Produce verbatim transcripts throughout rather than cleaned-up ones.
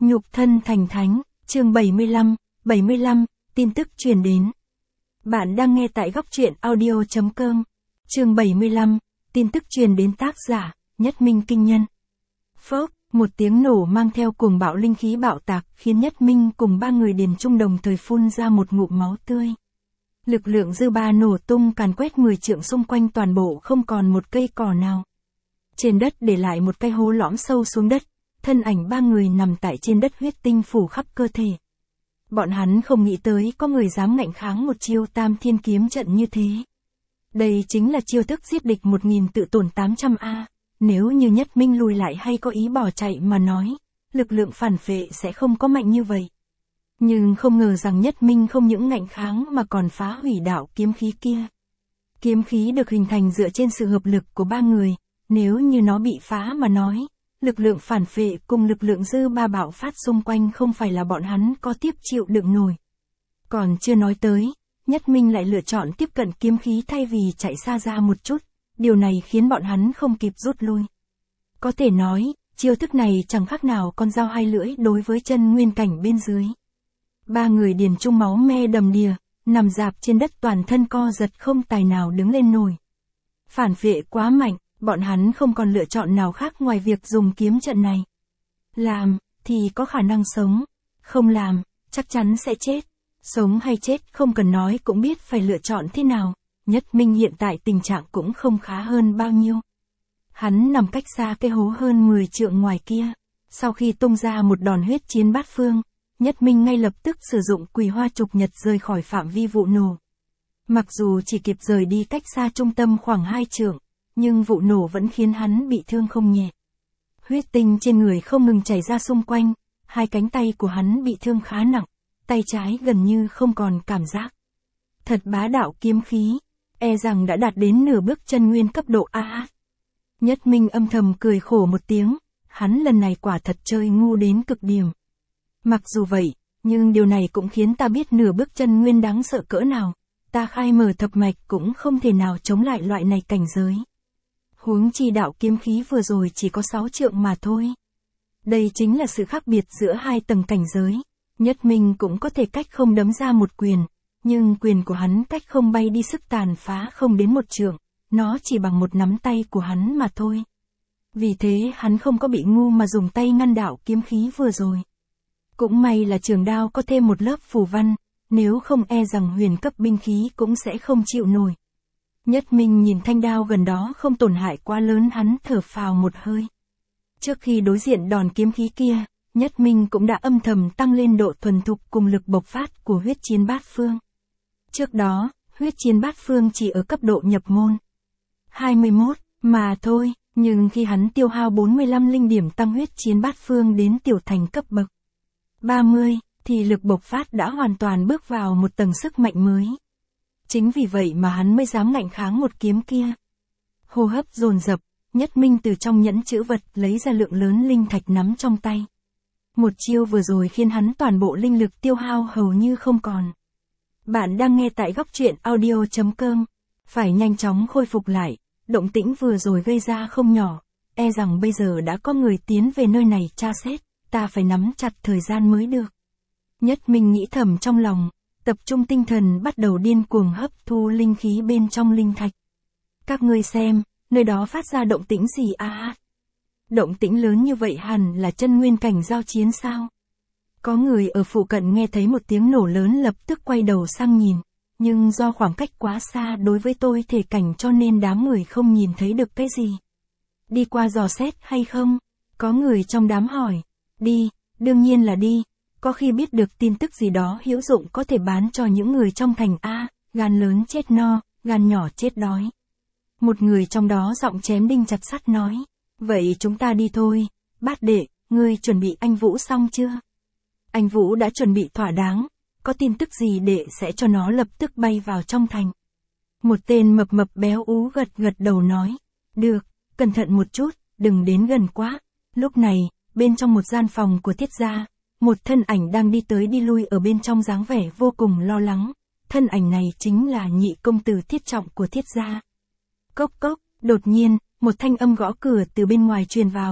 Nhục thân thành thánh, chương bảy mươi lăm, bảy mươi lăm, tin tức truyền đến. Bạn đang nghe tại góc truyện audio chấm com. Chương bảy mươi lăm, tin tức truyền đến tác giả, Nhất Minh Kinh Nhân. Phốc, một tiếng nổ mang theo cuồng bạo linh khí bạo tạc khiến Nhất Minh cùng ba người Điền Trung đồng thời phun ra một ngụm máu tươi. Lực lượng dư ba nổ tung càn quét mười trượng xung quanh toàn bộ không còn một cây cỏ nào. Trên đất để lại một cái hố lõm sâu xuống đất, thân ảnh ba người nằm tại trên đất huyết tinh phủ khắp cơ thể. Bọn hắn không nghĩ tới có người dám ngạnh kháng một chiêu tam thiên kiếm trận như thế. Đây chính là chiêu thức giết địch một nghìn tự tổn tám trăm A, nếu như Nhất Minh lùi lại hay có ý bỏ chạy mà nói, lực lượng phản phệ sẽ không có mạnh như vậy. Nhưng không ngờ rằng Nhất Minh không những ngạnh kháng mà còn phá hủy đạo kiếm khí kia. Kiếm khí được hình thành dựa trên sự hợp lực của ba người, nếu như nó bị phá mà nói, lực lượng phản phệ cùng lực lượng dư ba bạo phát xung quanh không phải là bọn hắn có tiếp chịu đựng nổi. Còn chưa nói tới, Nhất Minh lại lựa chọn tiếp cận kiếm khí thay vì chạy xa ra một chút, điều này khiến bọn hắn không kịp rút lui. Có thể nói, chiêu thức này chẳng khác nào con dao hai lưỡi đối với chân nguyên cảnh bên dưới. Ba người Điền Trung máu me đầm đìa, nằm rạp trên đất toàn thân co giật không tài nào đứng lên nổi. Phản phệ quá mạnh, bọn hắn không còn lựa chọn nào khác ngoài việc dùng kiếm trận này. Làm, thì có khả năng sống. Không làm, chắc chắn sẽ chết. Sống hay chết không cần nói cũng biết phải lựa chọn thế nào. Nhất Minh hiện tại tình trạng cũng không khá hơn bao nhiêu. Hắn nằm cách xa cái hố hơn mười trượng ngoài kia. Sau khi tung ra một đòn huyết chiến bát phương, Nhất Minh ngay lập tức sử dụng quỳ hoa trục nhật rời khỏi phạm vi vụ nổ. Mặc dù chỉ kịp rời đi cách xa trung tâm khoảng hai trượng, nhưng vụ nổ vẫn khiến hắn bị thương không nhẹ. Huyết tinh trên người không ngừng chảy ra xung quanh, hai cánh tay của hắn bị thương khá nặng, tay trái gần như không còn cảm giác. Thật bá đạo kiếm khí, e rằng đã đạt đến nửa bước chân nguyên cấp độ A A. Nhất Minh âm thầm cười khổ một tiếng, hắn lần này quả thật chơi ngu đến cực điểm. Mặc dù vậy, nhưng điều này cũng khiến ta biết nửa bước chân nguyên đáng sợ cỡ nào, ta khai mở thập mạch cũng không thể nào chống lại loại này cảnh giới. Huống chi đạo kiếm khí vừa rồi chỉ có sáu trượng mà thôi. Đây chính là sự khác biệt giữa hai tầng cảnh giới. Nhất Minh cũng có thể cách không đấm ra một quyền, nhưng quyền của hắn cách không bay đi sức tàn phá không đến một trượng, nó chỉ bằng một nắm tay của hắn mà thôi. Vì thế hắn không có bị ngu mà dùng tay ngăn đạo kiếm khí vừa rồi. Cũng may là trường đao có thêm một lớp phù văn, nếu không e rằng huyền cấp binh khí cũng sẽ không chịu nổi. Nhất Minh nhìn thanh đao gần đó không tổn hại quá lớn, hắn thở phào một hơi. Trước khi đối diện đòn kiếm khí kia, Nhất Minh cũng đã âm thầm tăng lên độ thuần thục cùng lực bộc phát của huyết chiến bát phương. Trước đó, huyết chiến bát phương chỉ ở cấp độ nhập môn hai mươi mốt mà thôi, nhưng khi hắn tiêu hao bốn mươi lăm linh điểm tăng huyết chiến bát phương đến tiểu thành cấp bậc ba mươi, thì lực bộc phát đã hoàn toàn bước vào một tầng sức mạnh mới. Chính vì vậy mà hắn mới dám ngạnh kháng một kiếm kia. Hô hấp dồn dập, Nhất Minh từ trong nhẫn chữ vật lấy ra lượng lớn linh thạch nắm trong tay. Một chiêu vừa rồi khiến hắn toàn bộ linh lực tiêu hao hầu như không còn. Bạn đang nghe tại góc truyện audio chấm com. Phải nhanh chóng khôi phục lại, động tĩnh vừa rồi gây ra không nhỏ. E rằng bây giờ đã có người tiến về nơi này tra xét, ta phải nắm chặt thời gian mới được. Nhất Minh nghĩ thầm trong lòng, tập trung tinh thần bắt đầu điên cuồng hấp thu linh khí bên trong linh thạch. Các ngươi xem, nơi đó phát ra động tĩnh gì à? Động tĩnh lớn như vậy hẳn là chân nguyên cảnh giao chiến sao? Có người ở phụ cận nghe thấy một tiếng nổ lớn lập tức quay đầu sang nhìn, nhưng do khoảng cách quá xa đối với tôi thể cảnh cho nên đám người không nhìn thấy được cái gì. Đi qua dò xét hay không? Có người trong đám hỏi. Đi, đương nhiên là đi. Có khi biết được tin tức gì đó hữu dụng có thể bán cho những người trong thành A, gan lớn chết no, gan nhỏ chết đói. Một người trong đó giọng chém đinh chặt sắt nói. Vậy chúng ta đi thôi. Bát đệ, ngươi chuẩn bị anh Vũ xong chưa? Anh Vũ đã chuẩn bị thỏa đáng. Có tin tức gì đệ sẽ cho nó lập tức bay vào trong thành. Một tên mập mập béo ú gật gật đầu nói. Được, cẩn thận một chút, đừng đến gần quá. Lúc này, bên trong một gian phòng của Thiết gia, một thân ảnh đang đi tới đi lui ở bên trong dáng vẻ vô cùng lo lắng. Thân ảnh này chính là nhị công tử Thiết Trọng của Thiết gia. Cốc cốc, đột nhiên, một thanh âm gõ cửa từ bên ngoài truyền vào.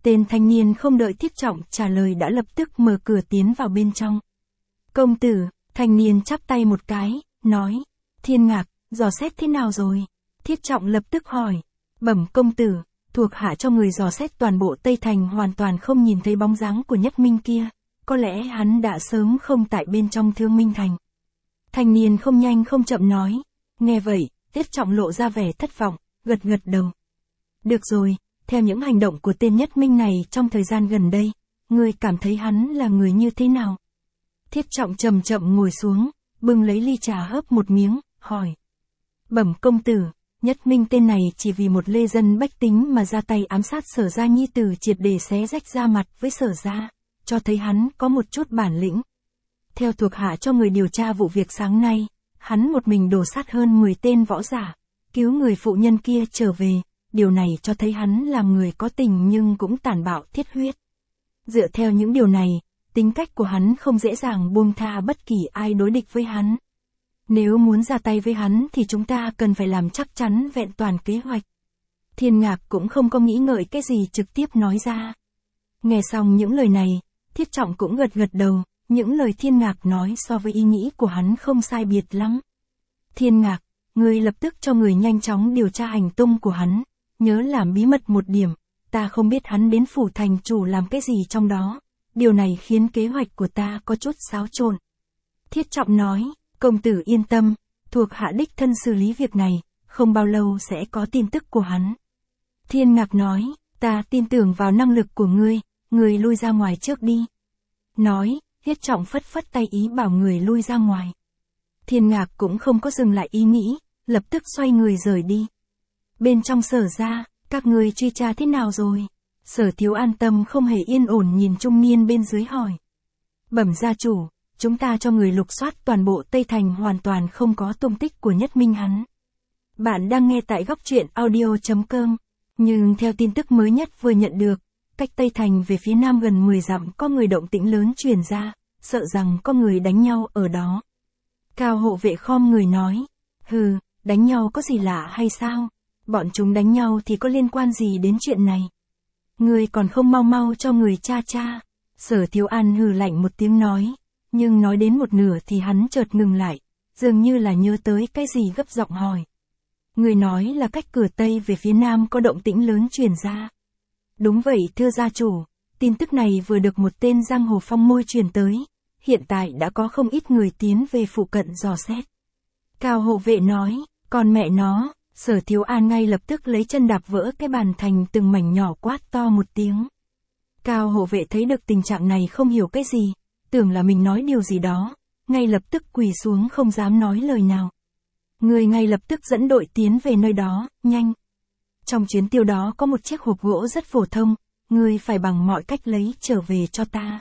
Tên thanh niên không đợi Thiết Trọng trả lời đã lập tức mở cửa tiến vào bên trong. Công tử, thanh niên chắp tay một cái, nói, Thiên Ngạc, dò xét thế nào rồi? Thiết Trọng lập tức hỏi, bẩm công tử, thuộc hạ cho người dò xét toàn bộ Tây Thành hoàn toàn không nhìn thấy bóng dáng của Nhất Minh kia, có lẽ hắn đã sớm không tại bên trong Thương Minh Thành. Thanh niên không nhanh không chậm nói, nghe vậy, Thiết Trọng lộ ra vẻ thất vọng, gật gật đầu. Được rồi, theo những hành động của tên Nhất Minh này trong thời gian gần đây, ngươi cảm thấy hắn là người như thế nào? Thiết Trọng chậm chậm ngồi xuống, bưng lấy ly trà hớp một miếng, hỏi. Bẩm công tử, Nhất Minh tên này chỉ vì một lê dân bách tính mà ra tay ám sát Sở gia nhi tử triệt để xé rách da mặt với Sở gia, cho thấy hắn có một chút bản lĩnh. Theo thuộc hạ cho người điều tra vụ việc sáng nay, hắn một mình đổ sát hơn mười tên võ giả, cứu người phụ nhân kia trở về, điều này cho thấy hắn làm người có tình nhưng cũng tàn bạo thiết huyết. Dựa theo những điều này, tính cách của hắn không dễ dàng buông tha bất kỳ ai đối địch với hắn. Nếu muốn ra tay với hắn thì chúng ta cần phải làm chắc chắn vẹn toàn kế hoạch. Thiên Ngạc cũng không có nghĩ ngợi cái gì trực tiếp nói ra. Nghe xong những lời này, Thiết Trọng cũng gật gật đầu, những lời Thiên Ngạc nói so với ý nghĩ của hắn không sai biệt lắm. Thiên Ngạc, ngươi lập tức cho người nhanh chóng điều tra hành tung của hắn, nhớ làm bí mật một điểm, ta không biết hắn đến phủ thành chủ làm cái gì trong đó, điều này khiến kế hoạch của ta có chút xáo trộn. Thiết Trọng nói, công tử yên tâm, thuộc hạ đích thân xử lý việc này, không bao lâu sẽ có tin tức của hắn. Thiên Ngạc nói, ta tin tưởng vào năng lực của ngươi, ngươi lui ra ngoài trước đi. Nói, Thiết Trọng phất phất tay ý bảo người lui ra ngoài. Thiên Ngạc cũng không có dừng lại ý nghĩ, lập tức xoay người rời đi. Bên trong Sở gia, các người truy tra thế nào rồi? Sở Thiếu an tâm không hề yên ổn nhìn trung niên bên dưới hỏi. Bẩm gia chủ, chúng ta cho người lục soát toàn bộ Tây Thành hoàn toàn không có tung tích của Nhất Minh hắn. Bạn đang nghe tại góc truyện audio chấm com, nhưng theo tin tức mới nhất vừa nhận được, cách Tây Thành về phía nam gần mười dặm có người động tĩnh lớn truyền ra, sợ rằng có người đánh nhau ở đó. Cao hộ vệ khom người nói, hừ, đánh nhau có gì lạ hay sao? Bọn chúng đánh nhau thì có liên quan gì đến chuyện này? Người còn không mau mau cho người cha cha. Sở Thiếu An hừ lạnh một tiếng nói, nhưng nói đến một nửa thì hắn chợt ngừng lại, dường như là nhớ tới cái gì gấp giọng hỏi. Người nói là cách cửa Tây về phía nam có động tĩnh lớn truyền ra. Đúng vậy thưa gia chủ, tin tức này vừa được một tên giang hồ phong môi truyền tới, hiện tại đã có không ít người tiến về phụ cận dò xét. Cao hộ vệ nói, còn mẹ nó, Sở Thiếu An ngay lập tức lấy chân đạp vỡ cái bàn thành từng mảnh nhỏ quát to một tiếng. Cao hộ vệ thấy được tình trạng này không hiểu cái gì, tưởng là mình nói điều gì đó, ngay lập tức quỳ xuống không dám nói lời nào. Người ngay lập tức dẫn đội tiến về nơi đó, nhanh. Trong chuyến tiêu đó có một chiếc hộp gỗ rất phổ thông, người phải bằng mọi cách lấy trở về cho ta.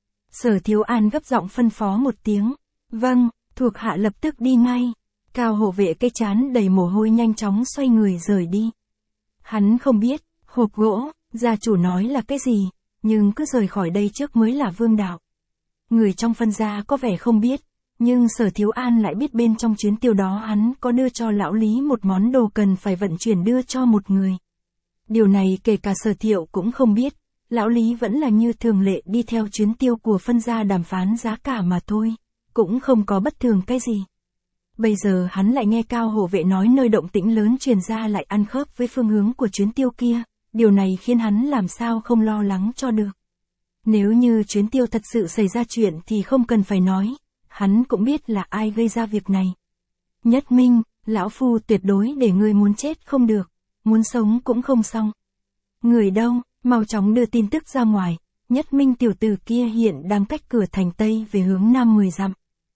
Sở Thiếu An gấp giọng phân phó một tiếng. Vâng, thuộc hạ lập tức đi ngay. Cao hộ vệ cái chán đầy mồ hôi nhanh chóng xoay người rời đi. Hắn không biết, hộp gỗ, gia chủ nói là cái gì, nhưng cứ rời khỏi đây trước mới là vương đạo. Người trong phân gia có vẻ không biết, nhưng Sở Thiếu An lại biết bên trong chuyến tiêu đó hắn có đưa cho lão Lý một món đồ cần phải vận chuyển đưa cho một người. Điều này kể cả Sở Thiệu cũng không biết, lão Lý vẫn là như thường lệ đi theo chuyến tiêu của phân gia đàm phán giá cả mà thôi, cũng không có bất thường cái gì. Bây giờ hắn lại nghe Cao hộ vệ nói nơi động tĩnh lớn truyền ra lại ăn khớp với phương hướng của chuyến tiêu kia, điều này khiến hắn làm sao không lo lắng cho được. Nếu như chuyến tiêu thật sự xảy ra chuyện thì không cần phải nói, hắn cũng biết là ai gây ra việc này. Nhất Minh, lão phu tuyệt đối để ngươi muốn chết không được, muốn sống cũng không xong. Người đâu, mau chóng đưa tin tức ra ngoài, Nhất Minh tiểu tử kia hiện đang cách cửa thành Tây về hướng nam mười dặm.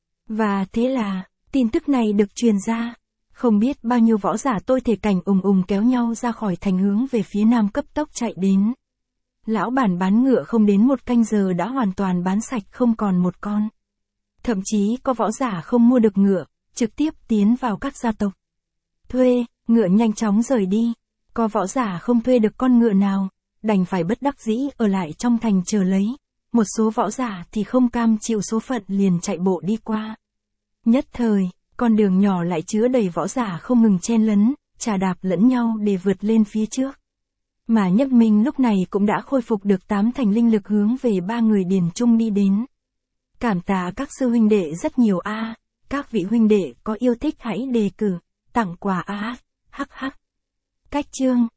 Và thế là, tin tức này được truyền ra, không biết bao nhiêu võ giả tôi thể cảnh ùng ùng kéo nhau ra khỏi thành hướng về phía nam cấp tốc chạy đến. Lão bản bán ngựa không đến một canh giờ đã hoàn toàn bán sạch không còn một con. Thậm chí có võ giả không mua được ngựa, trực tiếp tiến vào các gia tộc. Thuê, ngựa nhanh chóng rời đi. Có võ giả không thuê được con ngựa nào, đành phải bất đắc dĩ ở lại trong thành chờ lấy. Một số võ giả thì không cam chịu số phận liền chạy bộ đi qua. Nhất thời, con đường nhỏ lại chứa đầy võ giả không ngừng chen lấn, chà đạp lẫn nhau để vượt lên phía trước. Mà Nhấp Minh lúc này cũng đã khôi phục được tám thành linh lực hướng về ba người Điền Trung đi đến. Cảm tạ các sư huynh đệ rất nhiều a, các vị huynh đệ có yêu thích hãy đề cử, tặng quà a, hắc hắc. Cách chương